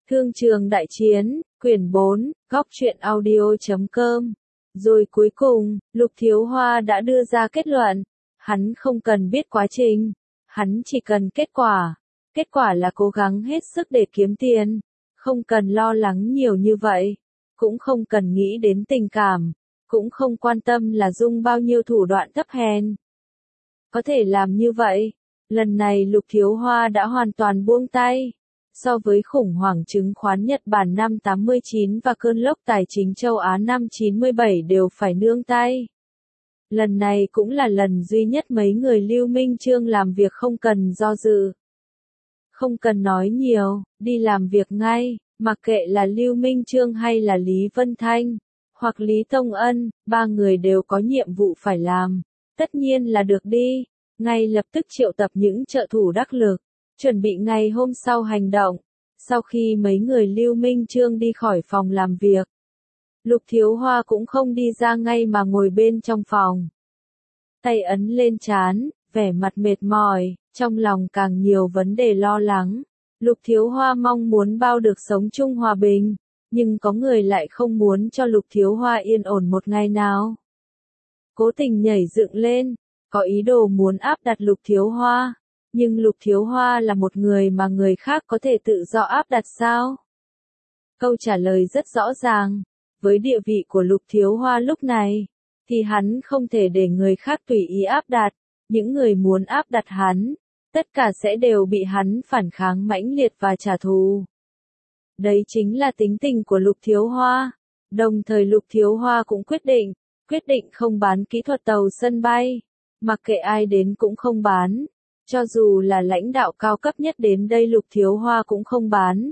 Thương trường đại chiến, quyển 4, góc truyện audio.com. Rồi cuối cùng, Lục Thiếu Hoa đã đưa ra kết luận. Hắn không cần biết quá trình. Hắn chỉ cần kết quả. Kết quả là cố gắng hết sức để kiếm tiền. Không cần lo lắng nhiều như vậy. Cũng không cần nghĩ đến tình cảm. Cũng không quan tâm là dùng bao nhiêu thủ đoạn thấp hèn. Có thể làm như vậy. Lần này Lục Thiếu Hoa đã hoàn toàn buông tay. So với khủng hoảng chứng khoán Nhật Bản năm 89 và cơn lốc tài chính châu Á năm 97 đều phải nương tay. Lần này cũng là lần duy nhất mấy người Lưu Minh Chương làm việc không cần do dự. Không cần nói nhiều, đi làm việc ngay, mặc kệ là Lưu Minh Chương hay là Lý Vân Thanh, hoặc Lý Tông Ân, ba người đều có nhiệm vụ phải làm. Tất nhiên là được đi, ngay lập tức triệu tập những trợ thủ đắc lực. Chuẩn bị ngày hôm sau hành động. Sau khi mấy người Lưu Minh Chương đi khỏi phòng làm việc, Lục Thiếu Hoa cũng không đi ra ngay mà ngồi bên trong phòng. Tay ấn lên trán, vẻ mặt mệt mỏi, trong lòng càng nhiều vấn đề lo lắng. Lục Thiếu Hoa mong muốn bao được sống chung hòa bình, nhưng có người lại không muốn cho Lục Thiếu Hoa yên ổn một ngày nào. Cố tình nhảy dựng lên, có ý đồ muốn áp đặt Lục Thiếu Hoa. Nhưng Lục Thiếu Hoa là một người mà người khác có thể tự do áp đặt sao? Câu trả lời rất rõ ràng. Với địa vị của Lục Thiếu Hoa lúc này, thì hắn không thể để người khác tùy ý áp đặt. Những người muốn áp đặt hắn, tất cả sẽ đều bị hắn phản kháng mãnh liệt và trả thù. Đấy chính là tính tình của Lục Thiếu Hoa. Đồng thời Lục Thiếu Hoa cũng quyết định không bán kỹ thuật tàu sân bay. Mặc kệ ai đến cũng không bán. Cho dù là lãnh đạo cao cấp nhất đến đây Lục Thiếu Hoa cũng không bán.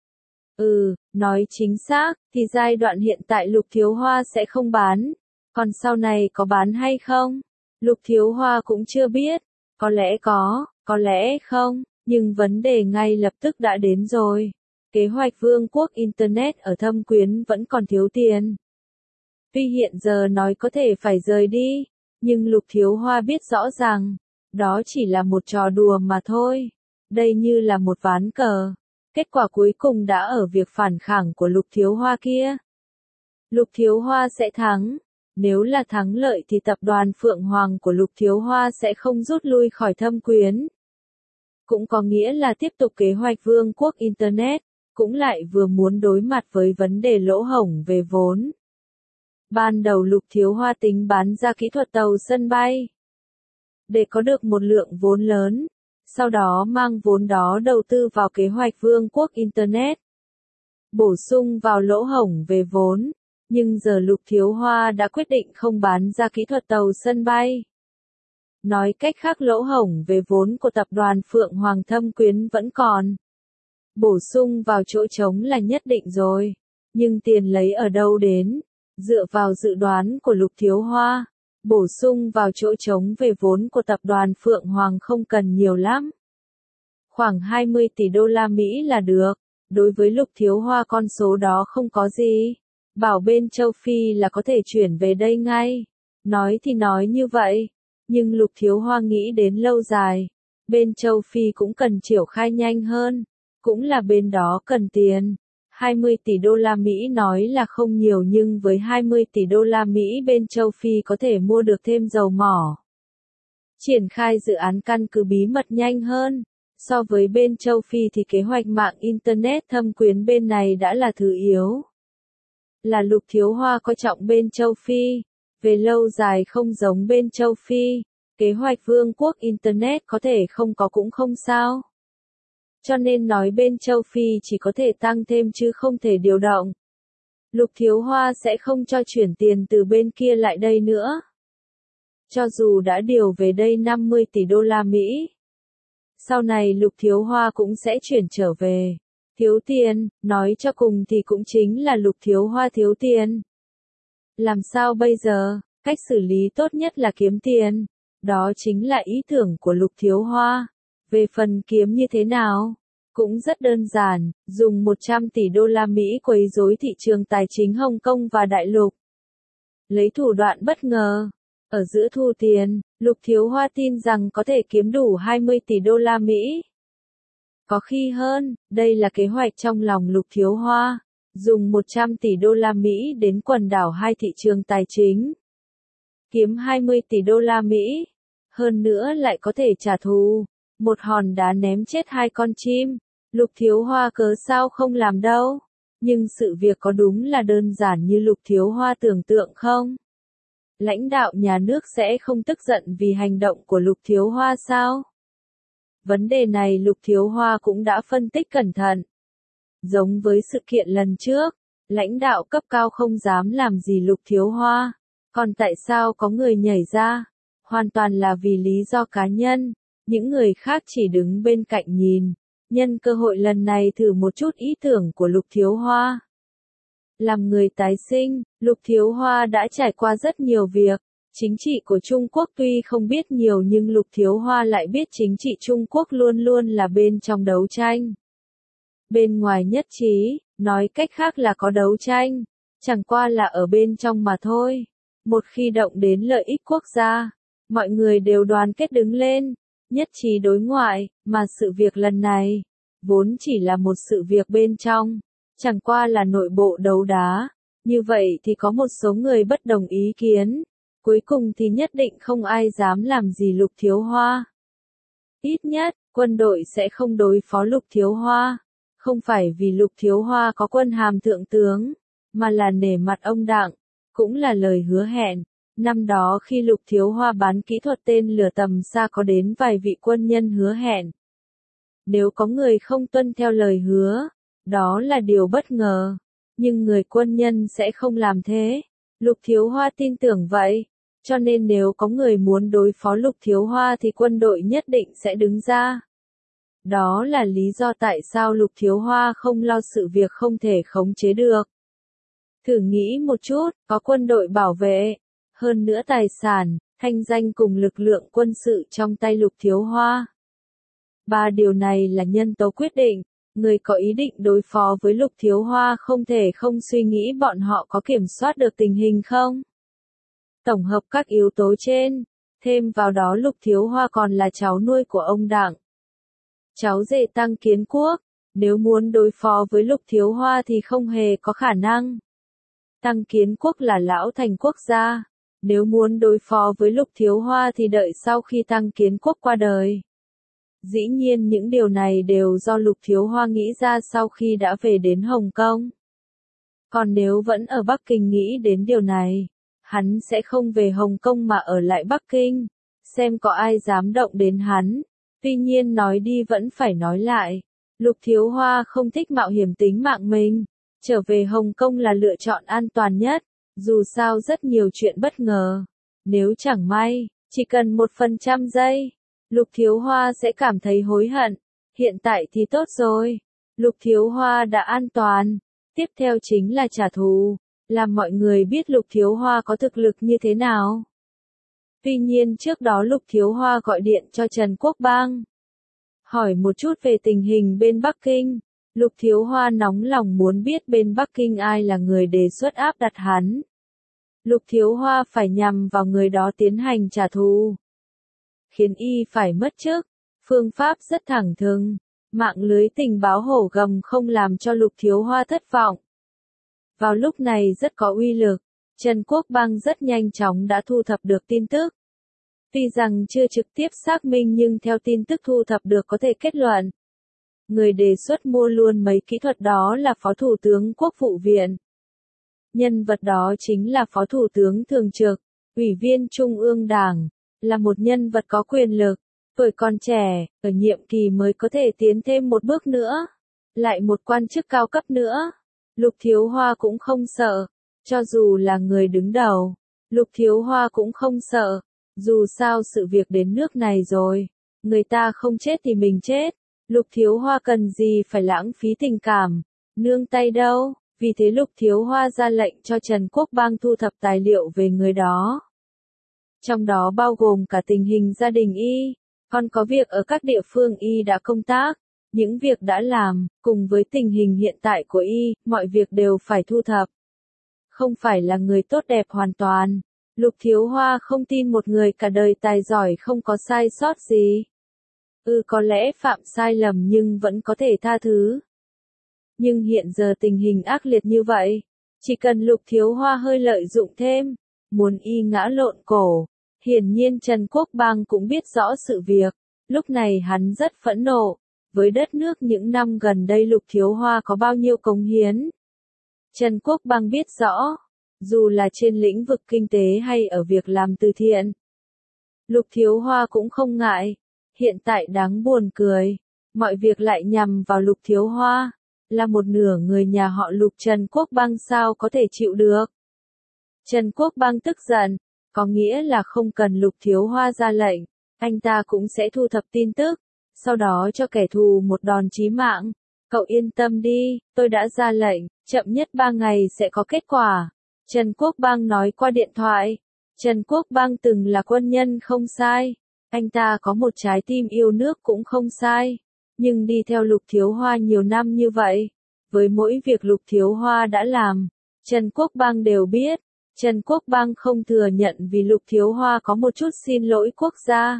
Nói chính xác, thì giai đoạn hiện tại Lục Thiếu Hoa sẽ không bán. Còn sau này có bán hay không? Lục Thiếu Hoa cũng chưa biết. Có lẽ có lẽ không. Nhưng vấn đề ngay lập tức đã đến rồi. Kế hoạch Vương quốc Internet ở Thâm Quyến vẫn còn thiếu tiền. Tuy hiện giờ nói có thể phải rời đi, nhưng Lục Thiếu Hoa biết rõ ràng. Đó chỉ là một trò đùa mà thôi. Đây như là một ván cờ. Kết quả cuối cùng đã ở việc phản kháng của Lục Thiếu Hoa kia. Lục Thiếu Hoa sẽ thắng. Nếu là thắng lợi thì tập đoàn Phượng Hoàng của Lục Thiếu Hoa sẽ không rút lui khỏi Thâm Quyến. Cũng có nghĩa là tiếp tục kế hoạch Vương quốc Internet, cũng lại vừa muốn đối mặt với vấn đề lỗ hổng về vốn. Ban đầu Lục Thiếu Hoa tính bán ra kỹ thuật tàu sân bay. Để có được một lượng vốn lớn, sau đó mang vốn đó đầu tư vào kế hoạch Vương quốc Internet. Bổ sung vào lỗ hổng về vốn, nhưng giờ Lục Thiếu Hoa đã quyết định không bán ra kỹ thuật tàu sân bay. Nói cách khác lỗ hổng về vốn của tập đoàn Phượng Hoàng Thâm Quyến vẫn còn. Bổ sung vào chỗ trống là nhất định rồi, nhưng tiền lấy ở đâu đến? Dựa vào dự đoán của Lục Thiếu Hoa. Bổ sung vào chỗ trống về vốn của tập đoàn Phượng Hoàng không cần nhiều lắm. Khoảng 20 tỷ đô la Mỹ là được. Đối với Lục Thiếu Hoa con số đó không có gì. Bảo bên châu Phi là có thể chuyển về đây ngay. Nói thì nói như vậy. Nhưng Lục Thiếu Hoa nghĩ đến lâu dài. Bên châu Phi cũng cần triển khai nhanh hơn. Cũng là bên đó cần tiền. 20 tỷ đô la Mỹ nói là không nhiều nhưng với 20 tỷ đô la Mỹ bên châu Phi có thể mua được thêm dầu mỏ. Triển khai dự án căn cứ bí mật nhanh hơn. So với bên châu Phi thì kế hoạch mạng Internet Thâm Quyến bên này đã là thứ yếu. Là Lục Thiếu Hoa coi trọng bên châu Phi. Về lâu dài không giống bên châu Phi. Kế hoạch Vương quốc Internet có thể không có cũng không sao. Cho nên nói bên châu Phi chỉ có thể tăng thêm chứ không thể điều động. Lục Thiếu Hoa sẽ không cho chuyển tiền từ bên kia lại đây nữa. Cho dù đã điều về đây 50 tỷ đô la Mỹ. Sau này Lục Thiếu Hoa cũng sẽ chuyển trở về. Thiếu tiền, nói cho cùng thì cũng chính là Lục Thiếu Hoa thiếu tiền. Làm sao bây giờ? Cách xử lý tốt nhất là kiếm tiền. Đó chính là ý tưởng của Lục Thiếu Hoa. Về phần kiếm như thế nào? Cũng rất đơn giản, dùng 100 tỷ đô la Mỹ quấy rối thị trường tài chính Hồng Kông và Đại Lục. Lấy thủ đoạn bất ngờ. Ở giữa thu tiền, Lục Thiếu Hoa tin rằng có thể kiếm đủ 20 tỷ đô la Mỹ. Có khi hơn, đây là kế hoạch trong lòng Lục Thiếu Hoa, dùng 100 tỷ đô la Mỹ đến quần đảo hai thị trường tài chính. Kiếm 20 tỷ đô la Mỹ, hơn nữa lại có thể trả thù, một hòn đá ném chết hai con chim, Lục Thiếu Hoa cớ sao không làm đâu, nhưng sự việc có đúng là đơn giản như Lục Thiếu Hoa tưởng tượng không? Lãnh đạo nhà nước sẽ không tức giận vì hành động của Lục Thiếu Hoa sao? Vấn đề này Lục Thiếu Hoa cũng đã phân tích cẩn thận. Giống với sự kiện lần trước, lãnh đạo cấp cao không dám làm gì Lục Thiếu Hoa. Còn tại sao có người nhảy ra? Hoàn toàn là vì lý do cá nhân. Những người khác chỉ đứng bên cạnh nhìn. Nhân cơ hội lần này thử một chút ý tưởng của Lục Thiếu Hoa. Làm người tái sinh, Lục Thiếu Hoa đã trải qua rất nhiều việc. Chính trị của Trung Quốc tuy không biết nhiều nhưng Lục Thiếu Hoa lại biết chính trị Trung Quốc luôn luôn là bên trong đấu tranh. Bên ngoài nhất trí, nói cách khác là có đấu tranh, chẳng qua là ở bên trong mà thôi. Một khi động đến lợi ích quốc gia, mọi người đều đoàn kết đứng lên, nhất trí đối ngoại, mà sự việc lần này, vốn chỉ là một sự việc bên trong, chẳng qua là nội bộ đấu đá. Như vậy thì có một số người bất đồng ý kiến. Cuối cùng thì nhất định không ai dám làm gì Lục Thiếu Hoa. Ít nhất, quân đội sẽ không đối phó Lục Thiếu Hoa. Không phải vì Lục Thiếu Hoa có quân hàm thượng tướng, mà là nể mặt ông Đặng, cũng là lời hứa hẹn. Năm đó khi Lục Thiếu Hoa bán kỹ thuật tên lửa tầm xa có đến vài vị quân nhân hứa hẹn. Nếu có người không tuân theo lời hứa, đó là điều bất ngờ. Nhưng người quân nhân sẽ không làm thế. Lục Thiếu Hoa tin tưởng vậy. Cho nên nếu có người muốn đối phó Lục Thiếu Hoa thì quân đội nhất định sẽ đứng ra. Đó là lý do tại sao Lục Thiếu Hoa không lo sự việc không thể khống chế được. Thử nghĩ một chút, có quân đội bảo vệ, hơn nữa tài sản, thanh danh cùng lực lượng quân sự trong tay Lục Thiếu Hoa. Ba điều này là nhân tố quyết định, người có ý định đối phó với Lục Thiếu Hoa không thể không suy nghĩ bọn họ có kiểm soát được tình hình không. Tổng hợp các yếu tố trên, thêm vào đó Lục Thiếu Hoa còn là cháu nuôi của ông Đặng. Cháu rể Tăng Kiến Quốc, nếu muốn đối phó với Lục Thiếu Hoa thì không hề có khả năng. Tăng Kiến Quốc là lão thành quốc gia, nếu muốn đối phó với Lục Thiếu Hoa thì đợi sau khi Tăng Kiến Quốc qua đời. Dĩ nhiên những điều này đều do Lục Thiếu Hoa nghĩ ra sau khi đã về đến Hồng Kông. Còn nếu vẫn ở Bắc Kinh nghĩ đến điều này, hắn sẽ không về Hồng Kông mà ở lại Bắc Kinh, xem có ai dám động đến hắn. Tuy nhiên nói đi vẫn phải nói lại, Lục Thiếu Hoa không thích mạo hiểm tính mạng mình, trở về Hồng Kông là lựa chọn an toàn nhất, dù sao rất nhiều chuyện bất ngờ. Nếu chẳng may, chỉ cần 1% giây, Lục Thiếu Hoa sẽ cảm thấy hối hận, hiện tại thì tốt rồi, Lục Thiếu Hoa đã an toàn, tiếp theo chính là trả thù, làm mọi người biết Lục Thiếu Hoa có thực lực như thế nào. Tuy nhiên trước đó Lục Thiếu Hoa gọi điện cho Trần Quốc Bang. Hỏi một chút về tình hình bên Bắc Kinh. Lục Thiếu Hoa nóng lòng muốn biết bên Bắc Kinh ai là người đề xuất áp đặt hắn. Lục Thiếu Hoa phải nhằm vào người đó tiến hành trả thù. Khiến y phải mất chức. Phương pháp rất thẳng thừng. Mạng lưới tình báo hổ gầm không làm cho Lục Thiếu Hoa thất vọng. Vào lúc này rất có uy lực. Trần Quốc Bang rất nhanh chóng đã thu thập được tin tức. Tuy rằng chưa trực tiếp xác minh nhưng theo tin tức thu thập được có thể kết luận. Người đề xuất mua luôn mấy kỹ thuật đó là Phó Thủ tướng Quốc vụ viện. Nhân vật đó chính là Phó Thủ tướng Thường trực, Ủy viên Trung ương Đảng, là một nhân vật có quyền lực, tuổi còn trẻ, ở nhiệm kỳ mới có thể tiến thêm một bước nữa, lại một quan chức cao cấp nữa. Lục Thiếu Hoa cũng không sợ, cho dù là người đứng đầu, Lục Thiếu Hoa cũng không sợ, dù sao sự việc đến nước này rồi, người ta không chết thì mình chết, Lục Thiếu Hoa cần gì phải lãng phí tình cảm, nương tay đâu, vì thế Lục Thiếu Hoa ra lệnh cho Trần Quốc Bang thu thập tài liệu về người đó. Trong đó bao gồm cả tình hình gia đình y, còn có việc ở các địa phương y đã công tác. Những việc đã làm, cùng với tình hình hiện tại của y, mọi việc đều phải thu thập. Không phải là người tốt đẹp hoàn toàn. Lục Thiếu Hoa không tin một người cả đời tài giỏi không có sai sót gì. Có lẽ phạm sai lầm nhưng vẫn có thể tha thứ. Nhưng hiện giờ tình hình ác liệt như vậy, chỉ cần Lục Thiếu Hoa hơi lợi dụng thêm, muốn y ngã lộn cổ. Hiển nhiên Trần Quốc Bang cũng biết rõ sự việc, lúc này hắn rất phẫn nộ, với đất nước những năm gần đây Lục Thiếu Hoa có bao nhiêu cống hiến. Trần Quốc Bang biết rõ, dù là trên lĩnh vực kinh tế hay ở việc làm từ thiện, Lục Thiếu Hoa cũng không ngại. Hiện tại đáng buồn cười, mọi việc lại nhằm vào Lục Thiếu Hoa, là một nửa người nhà họ Lục Trần Quốc Bang sao có thể chịu được. Trần Quốc Bang tức giận, có nghĩa là không cần Lục Thiếu Hoa ra lệnh, anh ta cũng sẽ thu thập tin tức, sau đó cho kẻ thù một đòn chí mạng. Cậu yên tâm đi, tôi đã ra lệnh, chậm nhất 3 ngày sẽ có kết quả. Trần Quốc Bang nói qua điện thoại. Trần Quốc Bang từng là quân nhân không sai. Anh ta có một trái tim yêu nước cũng không sai. Nhưng đi theo Lục Thiếu Hoa nhiều năm như vậy, với mỗi việc Lục Thiếu Hoa đã làm, Trần Quốc Bang đều biết. Trần Quốc Bang không thừa nhận vì Lục Thiếu Hoa có một chút xin lỗi quốc gia.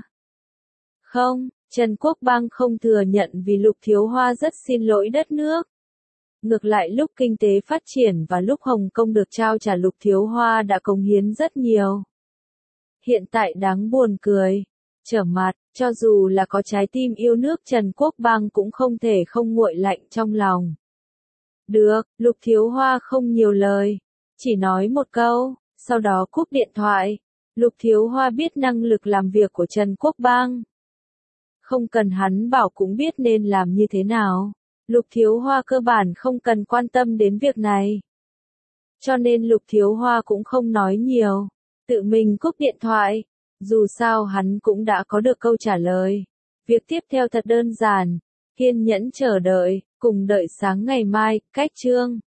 Không, Trần Quốc Bang không thừa nhận vì Lục Thiếu Hoa rất xin lỗi đất nước. Ngược lại lúc kinh tế phát triển và lúc Hồng Kông được trao trả Lục Thiếu Hoa đã cống hiến rất nhiều. Hiện tại đáng buồn cười, trở mặt, cho dù là có trái tim yêu nước Trần Quốc Bang cũng không thể không nguội lạnh trong lòng. Được, Lục Thiếu Hoa không nhiều lời, chỉ nói một câu, sau đó cúp điện thoại. Lục Thiếu Hoa biết năng lực làm việc của Trần Quốc Bang. Không cần hắn bảo cũng biết nên làm như thế nào. Lục Thiếu Hoa cơ bản không cần quan tâm đến việc này. Cho nên Lục Thiếu Hoa cũng không nói nhiều, tự mình cúp điện thoại. Dù sao hắn cũng đã có được câu trả lời. Việc tiếp theo thật đơn giản, kiên nhẫn chờ đợi, cùng đợi sáng ngày mai, cách chương.